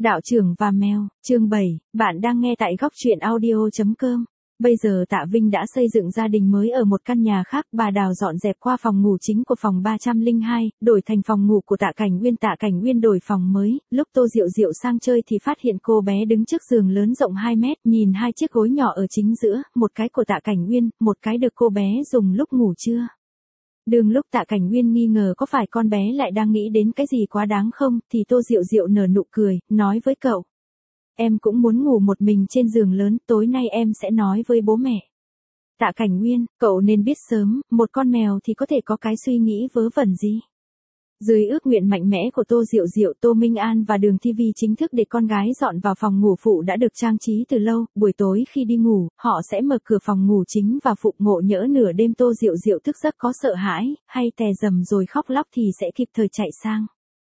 Đạo trưởng và mèo, chương 7, bạn đang nghe tại góc truyện audio.com. Bây giờ Tạ Vinh đã xây dựng gia đình mới ở một căn nhà khác, bà Đào dọn dẹp qua phòng ngủ chính của phòng 302, đổi thành phòng ngủ của Tạ Cảnh Nguyên. Tạ Cảnh Nguyên đổi phòng mới, lúc Tô Diệu Diệu sang chơi thì phát hiện cô bé đứng trước giường lớn rộng 2 mét, nhìn hai chiếc gối nhỏ ở chính giữa, một cái của Tạ Cảnh Nguyên, một cái được cô bé dùng lúc ngủ trưa. Đường lúc Tạ Cảnh Nguyên nghi ngờ có phải con bé lại đang nghĩ đến cái gì quá đáng không, thì Tô Diệu Diệu nở nụ cười, nói với cậu. Em cũng muốn ngủ một mình trên giường lớn, tối nay em sẽ nói với bố mẹ. Tạ Cảnh Nguyên, cậu nên biết sớm, một con mèo thì có thể có cái suy nghĩ vớ vẩn gì. Dưới ước nguyện mạnh mẽ của Tô Diệu Diệu, Tô Minh An và Đường TV chính thức để con gái dọn vào phòng ngủ phụ đã được trang trí từ lâu. Buổi tối khi đi ngủ, họ sẽ mở cửa phòng ngủ chính và phụ, ngộ nhỡ nửa đêm Tô Diệu Diệu thức giấc có sợ hãi, hay tè dầm rồi khóc lóc thì sẽ kịp thời chạy sang.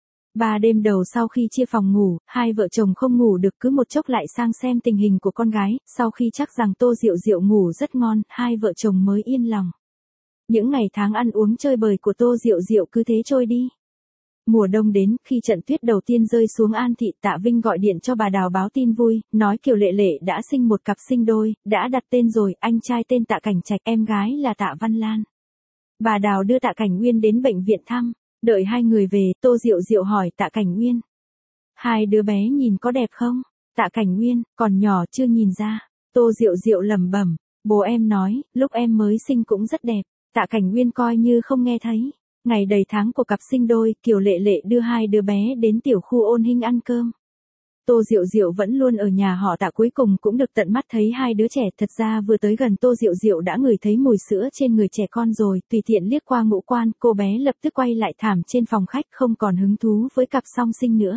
3 đêm đầu sau khi chia phòng ngủ, hai vợ chồng không ngủ được, cứ một chốc lại sang xem tình hình của con gái. Sau khi chắc rằng Tô Diệu Diệu ngủ rất ngon, hai vợ chồng mới yên lòng. Những ngày tháng ăn uống chơi bời của Tô Diệu Diệu cứ thế trôi đi. Mùa đông đến, khi trận tuyết đầu tiên rơi xuống An Thị, Tạ Vinh gọi điện cho bà Đào báo tin vui, nói Kiều Lệ Lệ đã sinh một cặp sinh đôi, đã đặt tên rồi, anh trai tên Tạ Cảnh Trạch, em gái là Tạ Văn Lan. Bà Đào đưa Tạ Cảnh Nguyên đến bệnh viện thăm, đợi hai người về, Tô Diệu Diệu hỏi Tạ Cảnh Nguyên. Hai đứa bé nhìn có đẹp không? Tạ Cảnh Nguyên, còn nhỏ chưa nhìn ra. Tô Diệu Diệu lẩm bẩm, bố em nói, lúc em mới sinh cũng rất đẹp. Tạ Cảnh Nguyên coi như không nghe thấy. Ngày đầy tháng của cặp sinh đôi, Kiều Lệ Lệ đưa hai đứa bé đến tiểu khu Ôn Hinh ăn cơm. Tô Diệu Diệu vẫn luôn ở nhà họ Tạ, cuối cùng cũng được tận mắt thấy hai đứa trẻ. Thật ra vừa tới gần, Tô Diệu Diệu đã ngửi thấy mùi sữa trên người trẻ con rồi, tùy tiện liếc qua ngũ quan, cô bé lập tức quay lại thảm trên phòng khách, không còn hứng thú với cặp song sinh nữa.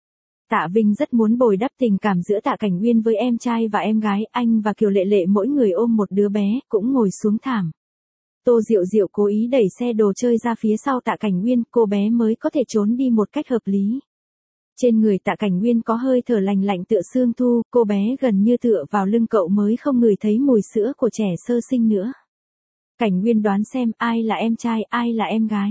Tạ Vinh rất muốn bồi đắp tình cảm giữa Tạ Cảnh Nguyên với em trai và em gái, anh và Kiều Lệ Lệ mỗi người ôm một đứa bé, cũng ngồi xuống thảm. Tô Diệu Diệu cố ý đẩy xe đồ chơi ra phía sau Tạ Cảnh Nguyên, cô bé mới có thể trốn đi một cách hợp lý. Trên người Tạ Cảnh Nguyên có hơi thở lành lạnh tựa sương thu, cô bé gần như tựa vào lưng cậu mới không ngửi thấy mùi sữa của trẻ sơ sinh nữa. Cảnh Nguyên đoán xem ai là em trai, ai là em gái.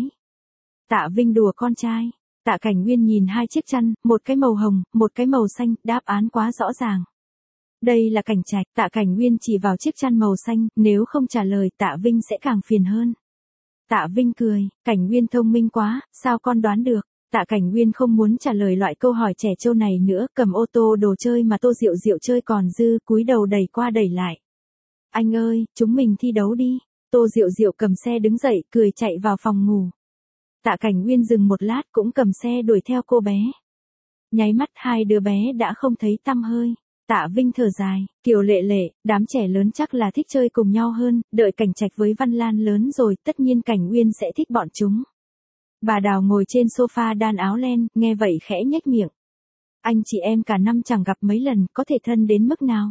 Tạ Vinh đùa con trai. Tạ Cảnh Nguyên nhìn hai chiếc chăn, một cái màu hồng, một cái màu xanh, đáp án quá rõ ràng. Đây là Cảnh Trạch. Tạ Cảnh Nguyên chỉ vào chiếc chăn màu xanh, nếu không trả lời Tạ Vinh sẽ càng phiền hơn. Tạ Vinh cười, Cảnh Nguyên thông minh quá, sao con đoán được. Tạ Cảnh Nguyên không muốn trả lời loại câu hỏi trẻ trâu này nữa, cầm ô tô đồ chơi mà Tô Diệu Diệu chơi còn dư, cúi đầu đẩy qua đẩy lại. Anh ơi, chúng mình thi đấu đi. Tô Diệu Diệu cầm xe đứng dậy, cười chạy vào phòng ngủ. Tạ Cảnh Nguyên dừng một lát cũng cầm xe đuổi theo cô bé. Nháy mắt hai đứa bé đã không thấy tăm hơi. Tạ Vinh thở dài, Kiều Lệ Lệ, đám trẻ lớn chắc là thích chơi cùng nhau hơn, đợi Cảnh Trạch với Văn Lan lớn rồi, tất nhiên Cảnh Nguyên sẽ thích bọn chúng. Bà Đào ngồi trên sofa đan áo len, nghe vậy khẽ nhếch miệng. Anh chị em cả năm chẳng gặp mấy lần, có thể thân đến mức nào?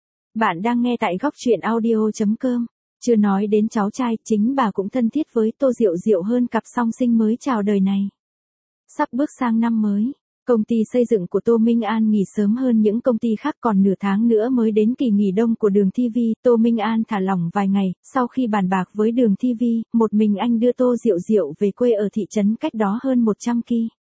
Bạn đang nghe tại góc truyện audio.com. Chưa nói đến cháu trai, chính bà cũng thân thiết với Tô Diệu Diệu hơn cặp song sinh mới chào đời này. Sắp bước sang năm mới. Công ty xây dựng của Tô Minh An nghỉ sớm hơn những công ty khác, còn nửa tháng nữa mới đến kỳ nghỉ đông của Đường TV. Tô Minh An thả lỏng vài ngày, sau khi bàn bạc với Đường TV, một mình anh đưa Tô Diệu Diệu về quê ở thị trấn cách đó hơn 100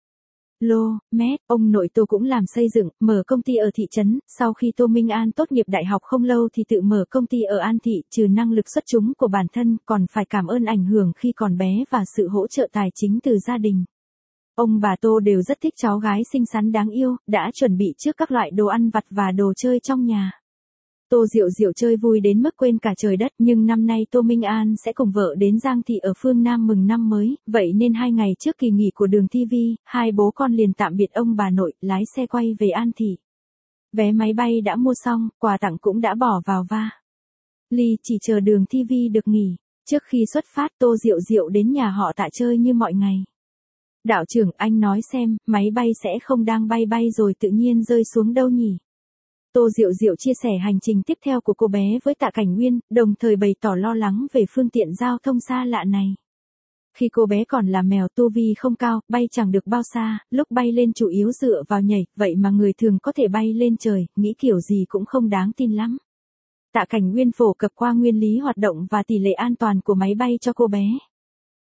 km. Ông nội Tô cũng làm xây dựng, mở công ty ở thị trấn. Sau khi Tô Minh An tốt nghiệp đại học không lâu thì tự mở công ty ở An Thị, trừ năng lực xuất chúng của bản thân, còn phải cảm ơn ảnh hưởng khi còn bé và sự hỗ trợ tài chính từ gia đình. Ông bà Tô đều rất thích cháu gái xinh xắn đáng yêu, đã chuẩn bị trước các loại đồ ăn vặt và đồ chơi trong nhà. Tô Diệu Diệu chơi vui đến mức quên cả trời đất, nhưng năm nay Tô Minh An sẽ cùng vợ đến Giang Thị ở phương Nam mừng năm mới, vậy nên 2 ngày trước kỳ nghỉ của Đường TV, hai bố con liền tạm biệt ông bà nội, lái xe quay về An Thị. Vé máy bay đã mua xong, quà tặng cũng đã bỏ vào vali, chỉ chờ Đường TV được nghỉ. Trước khi xuất phát, Tô Diệu Diệu đến nhà họ Tạ chơi như mọi ngày. Đạo trưởng, anh nói xem, máy bay sẽ không đang bay rồi tự nhiên rơi xuống đâu nhỉ? Tô Diệu Diệu chia sẻ hành trình tiếp theo của cô bé với Tạ Cảnh Nguyên, đồng thời bày tỏ lo lắng về phương tiện giao thông xa lạ này. Khi cô bé còn là mèo, tu vi không cao, bay chẳng được bao xa, lúc bay lên chủ yếu dựa vào nhảy, vậy mà người thường có thể bay lên trời, nghĩ kiểu gì cũng không đáng tin lắm. Tạ Cảnh Nguyên phổ cập qua nguyên lý hoạt động và tỷ lệ an toàn của máy bay cho cô bé.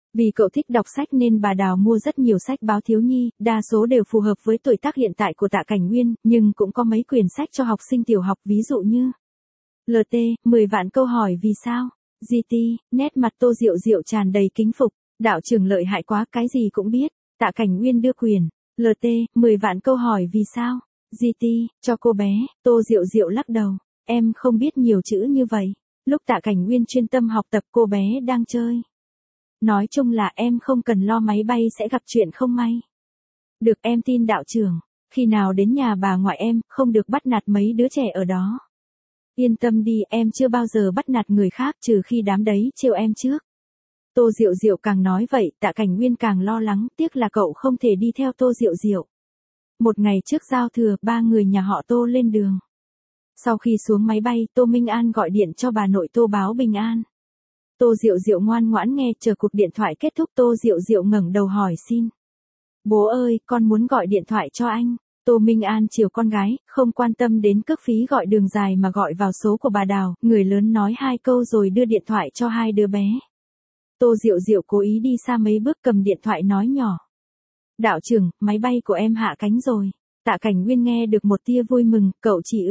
Vì cậu thích đọc sách nên bà Đào mua rất nhiều sách báo thiếu nhi, đa số đều phù hợp với tuổi tác hiện tại của Tạ Cảnh Nguyên, nhưng cũng có mấy quyển sách cho học sinh tiểu học ví dụ như LT, 10 vạn câu hỏi vì sao, GT, nét mặt Tô Diệu Diệu tràn đầy kính phục, đạo trưởng lợi hại quá cái gì cũng biết, Tạ Cảnh Nguyên đưa quyền, LT, 10 vạn câu hỏi vì sao, GT, cho cô bé, Tô Diệu Diệu lắc đầu, em không biết nhiều chữ như vậy, lúc Tạ Cảnh Nguyên chuyên tâm học tập cô bé đang chơi. Nói chung là em không cần lo máy bay sẽ gặp chuyện không may. Được em tin đạo trưởng, khi nào đến nhà bà ngoại em, không được bắt nạt mấy đứa trẻ ở đó. Yên tâm đi, em chưa bao giờ bắt nạt người khác trừ khi đám đấy trêu em trước. Tô Diệu Diệu càng nói vậy, Tạ Cảnh Nguyên càng lo lắng, tiếc là cậu không thể đi theo Tô Diệu Diệu. Một ngày trước giao thừa, 3 người nhà họ Tô lên đường. Sau khi xuống máy bay, Tô Minh An gọi điện cho bà nội Tô báo bình an. Tô Diệu Diệu ngoan ngoãn nghe, chờ cuộc điện thoại kết thúc Tô Diệu Diệu ngẩng đầu hỏi xin. Bố ơi, con muốn gọi điện thoại cho anh. Tô Minh An chiều con gái, không quan tâm đến cước phí gọi đường dài mà gọi vào số của bà Đào, người lớn nói 2 câu rồi đưa điện thoại cho 2 đứa bé. Tô Diệu Diệu cố ý đi xa mấy bước cầm điện thoại nói nhỏ. Đạo trưởng, máy bay của em hạ cánh rồi. Tạ Cảnh Nguyên nghe được một tia vui mừng, cậu chỉ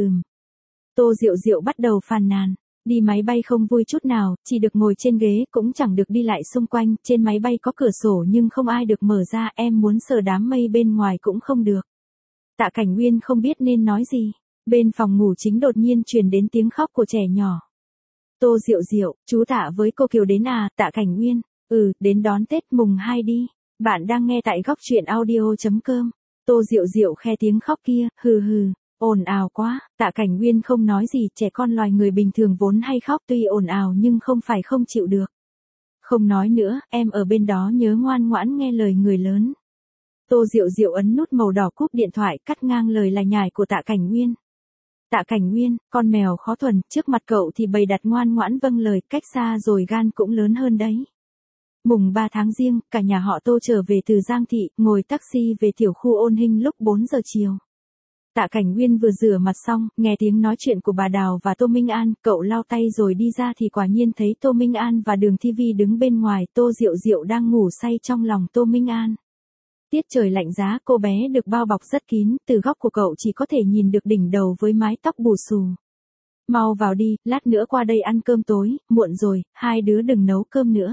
Tô Diệu Diệu bắt đầu phàn nàn. Đi máy bay không vui chút nào, chỉ được ngồi trên ghế, cũng chẳng được đi lại xung quanh, trên máy bay có cửa sổ nhưng không ai được mở ra, em muốn sờ đám mây bên ngoài cũng không được. Tạ Cảnh Nguyên không biết nên nói gì, bên phòng ngủ chính đột nhiên truyền đến tiếng khóc của trẻ nhỏ. Tô Diệu Diệu, chú Tạ với cô Kiều đến à, Tạ Cảnh Nguyên, đến đón Tết mùng 2 đi, bạn đang nghe tại góc truyện audio.com, Tô Diệu Diệu khe tiếng khóc kia, hừ hừ. Ồn ào quá, Tạ Cảnh Nguyên không nói gì, trẻ con loài người bình thường vốn hay khóc tuy ồn ào nhưng không phải không chịu được. Không nói nữa, em ở bên đó nhớ ngoan ngoãn nghe lời người lớn. Tô Diệu Diệu ấn nút màu đỏ cúp điện thoại cắt ngang lời lải nhải của Tạ Cảnh Nguyên. Tạ Cảnh Nguyên, con mèo khó thuần, trước mặt cậu thì bày đặt ngoan ngoãn vâng lời, cách xa rồi gan cũng lớn hơn đấy. Mùng 3 tháng Giêng, cả nhà họ Tô trở về từ Giang Thị, ngồi taxi về tiểu khu Ôn Hinh lúc 4 giờ chiều. Tạ Cảnh Nguyên vừa rửa mặt xong, nghe tiếng nói chuyện của bà Đào và Tô Minh An, cậu lau tay rồi đi ra thì quả nhiên thấy Tô Minh An và Đường Thi Vi đứng bên ngoài, Tô Diệu Diệu đang ngủ say trong lòng Tô Minh An. Tiết trời lạnh giá, cô bé được bao bọc rất kín, từ góc của cậu chỉ có thể nhìn được đỉnh đầu với mái tóc bù xù. Mau vào đi, lát nữa qua đây ăn cơm tối, muộn rồi, 2 đứa đừng nấu cơm nữa.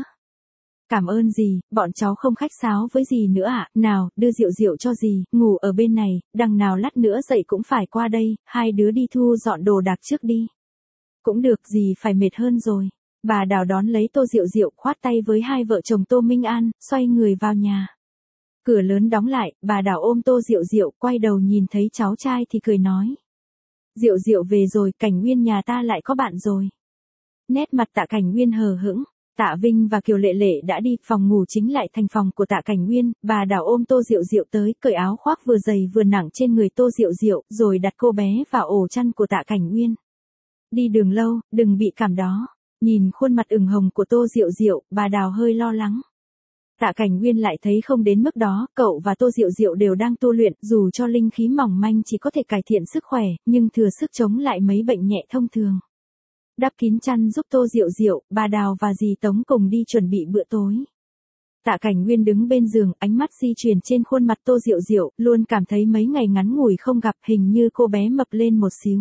Cảm ơn dì, bọn cháu không khách sáo với dì nữa ạ, nào, đưa rượu rượu cho dì, ngủ ở bên này, đằng nào lát nữa dậy cũng phải qua đây, 2 đứa đi thu dọn đồ đạc trước đi. Cũng được, dì phải mệt hơn rồi. Bà Đào đón lấy Tô Diệu Diệu, khoát tay với 2 vợ chồng Tô Minh An, xoay người vào nhà. Cửa lớn đóng lại, bà Đào ôm Tô Diệu Diệu, quay đầu nhìn thấy cháu trai thì cười nói. Diệu Diệu về rồi, Cảnh Nguyên nhà ta lại có bạn rồi. Nét mặt Tạ Cảnh Nguyên hờ hững. Tạ Vinh và Kiều Lệ Lệ đã đi, phòng ngủ chính lại thành phòng của Tạ Cảnh Nguyên, bà Đào ôm Tô Diệu Diệu tới, cởi áo khoác vừa dày vừa nặng trên người Tô Diệu Diệu, rồi đặt cô bé vào ổ chăn của Tạ Cảnh Nguyên. Đi đường lâu, đừng bị cảm đó. Nhìn khuôn mặt ửng hồng của Tô Diệu Diệu, bà Đào hơi lo lắng. Tạ Cảnh Nguyên lại thấy không đến mức đó, cậu và Tô Diệu Diệu đều đang tu luyện, dù cho linh khí mỏng manh chỉ có thể cải thiện sức khỏe, nhưng thừa sức chống lại mấy bệnh nhẹ thông thường. Đắp kín chăn giúp Tô Diệu Diệu, bà Đào và dì Tống cùng đi chuẩn bị bữa tối. Tạ Cảnh Nguyên đứng bên giường, ánh mắt di chuyển trên khuôn mặt Tô Diệu Diệu, luôn cảm thấy mấy ngày ngắn ngủi không gặp, hình như cô bé mập lên một xíu.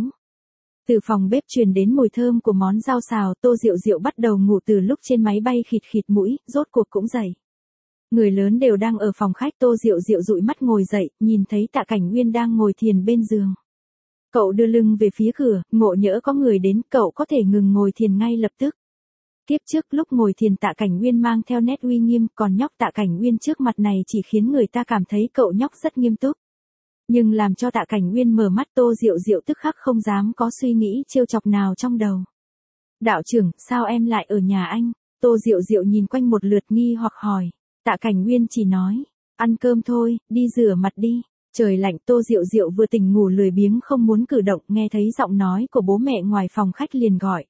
Từ phòng bếp truyền đến mùi thơm của món rau xào, Tô Diệu Diệu bắt đầu ngủ từ lúc trên máy bay khịt khịt mũi, rốt cuộc cũng dậy. Người lớn đều đang ở phòng khách, Tô Diệu Diệu dụi mắt ngồi dậy, nhìn thấy Tạ Cảnh Nguyên đang ngồi thiền bên giường. Cậu đưa lưng về phía cửa, ngộ nhỡ có người đến, cậu có thể ngừng ngồi thiền ngay lập tức. Tiếp trước lúc ngồi thiền Tạ Cảnh Nguyên mang theo nét uy nghiêm, còn nhóc Tạ Cảnh Nguyên trước mặt này chỉ khiến người ta cảm thấy cậu nhóc rất nghiêm túc. Nhưng làm cho Tạ Cảnh Nguyên mở mắt, Tô Diệu Diệu tức khắc không dám có suy nghĩ trêu chọc nào trong đầu. Đạo trưởng, sao em lại ở nhà anh? Tô Diệu Diệu nhìn quanh một lượt nghi hoặc hỏi. Tạ Cảnh Nguyên chỉ nói, ăn cơm thôi, đi rửa mặt đi. Trời lạnh, Tô Diệu Diệu vừa tỉnh ngủ lười biếng không muốn cử động, nghe thấy giọng nói của bố mẹ ngoài phòng khách liền gọi.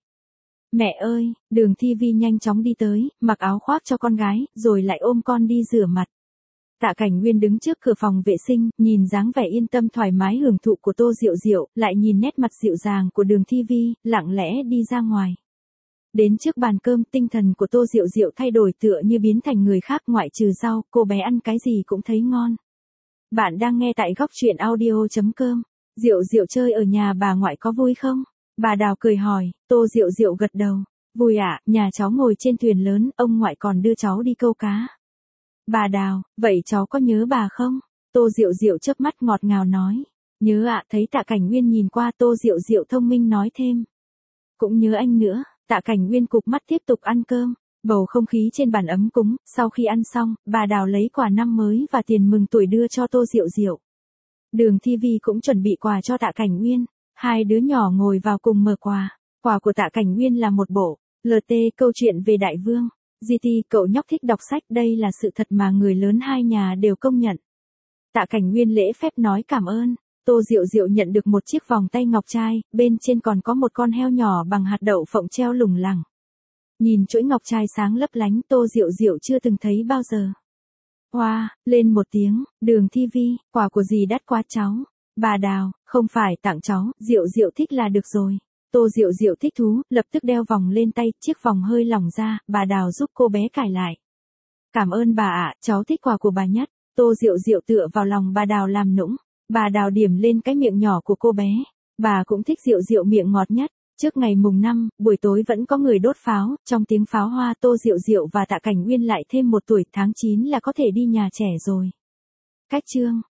Mẹ ơi, Đường Thi Vi nhanh chóng đi tới, mặc áo khoác cho con gái, rồi lại ôm con đi rửa mặt. Tạ Cảnh Nguyên đứng trước cửa phòng vệ sinh, nhìn dáng vẻ yên tâm thoải mái hưởng thụ của Tô Diệu Diệu, lại nhìn nét mặt dịu dàng của Đường Thi Vi, lặng lẽ đi ra ngoài. Đến trước bàn cơm, tinh thần của Tô Diệu Diệu thay đổi tựa như biến thành người khác, ngoại trừ rau, cô bé ăn cái gì cũng thấy ngon. Bạn đang nghe tại góc truyện audio.com. Diệu Diệu chơi ở nhà bà ngoại có vui không? Bà Đào cười hỏi. Tô Diệu Diệu gật đầu. Vui ạ, nhà cháu ngồi trên thuyền lớn, ông ngoại còn đưa cháu đi câu cá. Bà Đào, vậy cháu có nhớ bà không? Tô Diệu Diệu chớp mắt ngọt ngào nói. Nhớ ạ, thấy Tạ Cảnh Nguyên nhìn qua. Tô Diệu Diệu thông minh nói thêm. Cũng nhớ anh nữa. Tạ Cảnh Nguyên cụp mắt tiếp tục ăn cơm. Bầu không khí trên bàn ấm cúng. Sau khi ăn xong, bà Đào lấy quà năm mới và tiền mừng tuổi đưa cho Tô Diệu Diệu. Đường Thi Vi cũng chuẩn bị quà cho Tạ Cảnh Nguyên. Hai đứa nhỏ ngồi vào cùng mở quà. Quà của Tạ Cảnh Nguyên là một bộ LT câu chuyện về Đại Vương. GT, cậu nhóc thích đọc sách, đây là sự thật mà người lớn hai nhà đều công nhận. Tạ Cảnh Nguyên lễ phép nói cảm ơn. Tô Diệu Diệu nhận được một chiếc vòng tay ngọc trai, bên trên còn có một con heo nhỏ bằng hạt đậu phộng treo lủng lẳng. Nhìn chuỗi ngọc trai sáng lấp lánh, Tô Diệu Diệu chưa từng thấy bao giờ. Hoa, lên một tiếng. Đường Thi Vi, quà của dì đắt quá cháu. Bà Đào, không phải tặng cháu, Diệu Diệu thích là được rồi. Tô Diệu Diệu thích thú, lập tức đeo vòng lên tay, chiếc vòng hơi lỏng ra, bà Đào giúp cô bé cài lại. Cảm ơn bà ạ, cháu thích quà của bà nhất. Tô Diệu Diệu tựa vào lòng bà Đào làm nũng. Bà Đào điểm lên cái miệng nhỏ của cô bé. Bà cũng thích Diệu Diệu miệng ngọt nhất. Trước ngày mùng 5, buổi tối vẫn có người đốt pháo, trong tiếng pháo hoa Tô Diệu Diệu và Tạ Cảnh Nguyên lại thêm một tuổi, tháng 9 là có thể đi nhà trẻ rồi. Cách chương